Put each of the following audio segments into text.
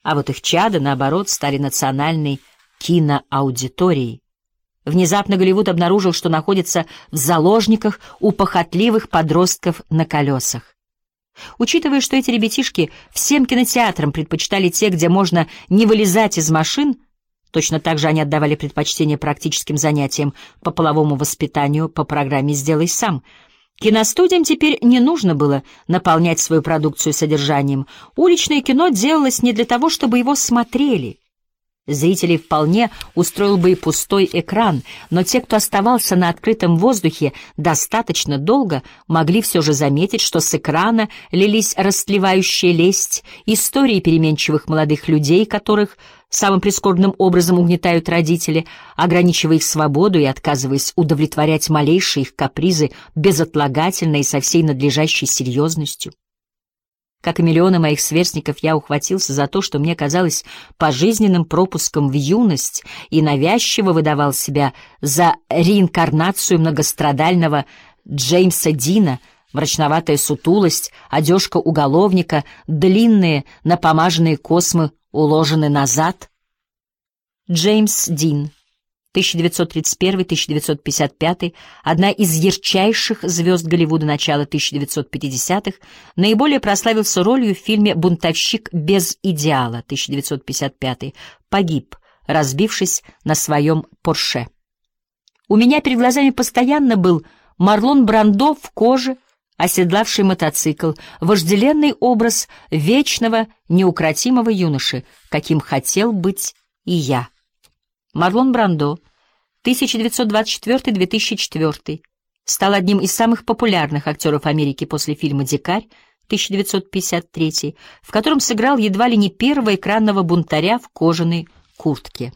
а вот их чада, наоборот, стали национальной киноаудиторией. Внезапно Голливуд обнаружил, что находится в заложниках у похотливых подростков на колесах. Учитывая, что эти ребятишки всем кинотеатрам предпочитали те, где можно не вылезать из машин, точно так же они отдавали предпочтение практическим занятиям по половому воспитанию по программе «Сделай сам». Киностудиям теперь не нужно было наполнять свою продукцию содержанием. Уличное кино делалось не для того, чтобы его смотрели. Зрителей вполне устроил бы и пустой экран, но те, кто оставался на открытом воздухе достаточно долго, могли все же заметить, что с экрана лились растлевающая лесть, истории переменчивых молодых людей, которых самым прискорбным образом угнетают родители, ограничивая их свободу и отказываясь удовлетворять малейшие их капризы безотлагательно и со всей надлежащей серьезностью. Как и миллионы моих сверстников, я ухватился за то, что мне казалось пожизненным пропуском в юность, и навязчиво выдавал себя за реинкарнацию многострадального Джеймса Дина, мрачноватая сутулость, одежка уголовника, длинные напомаженные космы уложены назад. Джеймс Дин, 1931-1955, одна из ярчайших звезд Голливуда начала 1950-х, наиболее прославился ролью в фильме «Бунтовщик без идеала» 1955, погиб, разбившись на своем Порше. У меня перед глазами постоянно был Марлон Брандо в коже, оседлавший мотоцикл, вожделенный образ вечного, неукротимого юноши, каким хотел быть и я. Марлон Брандо, 1924-2004, стал одним из самых популярных актеров Америки после фильма «Дикарь» 1953, в котором сыграл едва ли не первого экранного бунтаря в кожаной куртке.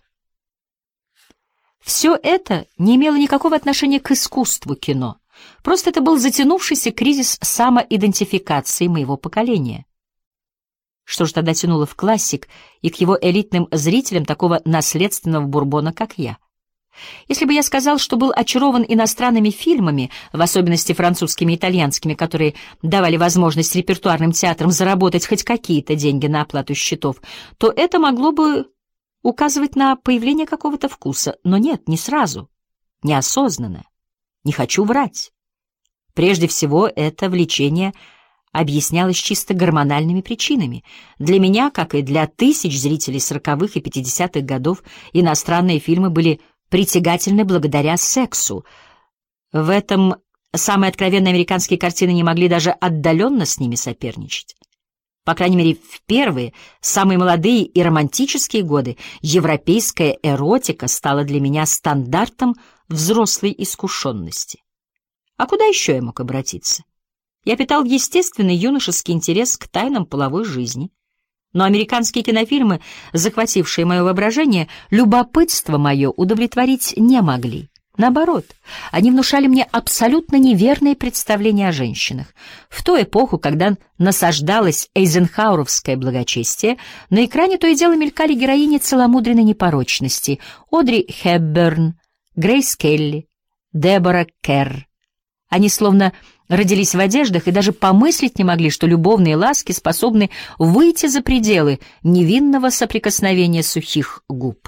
Все это не имело никакого отношения к искусству кино, просто это был затянувшийся кризис самоидентификации моего поколения. Что же тогда тянуло в классик и к его элитным зрителям такого наследственного бурбона, как я? Если бы я сказал, что был очарован иностранными фильмами, в особенности французскими и итальянскими, которые давали возможность репертуарным театрам заработать хоть какие-то деньги на оплату счетов, то это могло бы указывать на появление какого-то вкуса. Но нет, не сразу, неосознанно. Не хочу врать. Прежде всего, это влечение объяснялось чисто гормональными причинами. Для меня, как и для тысяч зрителей 40-х и 50-х годов, иностранные фильмы были притягательны благодаря сексу. В этом самые откровенные американские картины не могли даже отдаленно с ними соперничать. По крайней мере, в первые, самые молодые и романтические годы европейская эротика стала для меня стандартом взрослой искушенности. А куда еще я мог обратиться? Я питал естественный юношеский интерес к тайнам половой жизни, но американские кинофильмы, захватившие мое воображение, любопытство мое удовлетворить не могли. Наоборот, они внушали мне абсолютно неверные представления о женщинах. В ту эпоху, когда насаждалось эйзенхауэровское благочестие, на экране то и дело мелькали героини целомудренной непорочности: Одри Хепберн, Грейс Келли, Дебора Керр. Они словно родились в одеждах и даже помыслить не могли, что любовные ласки способны выйти за пределы невинного соприкосновения сухих губ.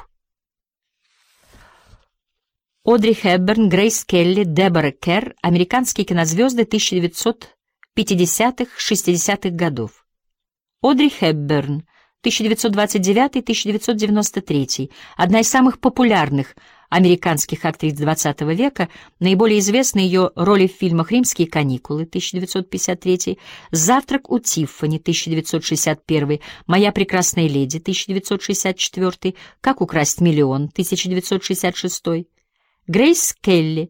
Одри Хепберн, Грейс Келли, Дебора Керр — американские кинозвезды 1950-60-х годов. Одри Хепберн, 1929-1993, одна из самых популярных американских актрис XX века, наиболее известны ее роли в фильмах «Римские каникулы» 1953, «Завтрак у Тиффани» 1961, «Моя прекрасная леди» 1964, «Как украсть миллион» 1966, Грейс Келли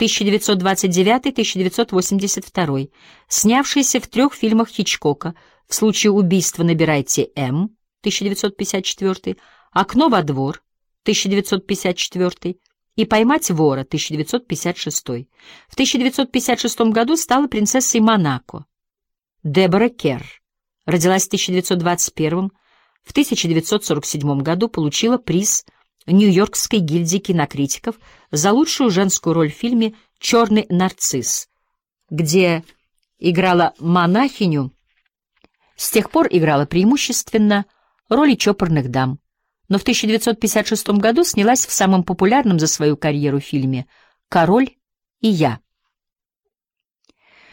1929-1982, снявшаяся в 3 фильмах Хичкока: «В случае убийства набирайте М» 1954, «Окно во двор» 1954 и «Поймать вора» 1956. В 1956 году стала принцессой Монако. Дебора Керр родилась в 1921, в 1947 году получила приз Нью-Йоркской гильдии кинокритиков за лучшую женскую роль в фильме «Черный нарцисс», где играла монахиню, с тех пор играла преимущественно роли чопорных дам, но в 1956 году снялась в самом популярном за свою карьеру фильме «Король и я».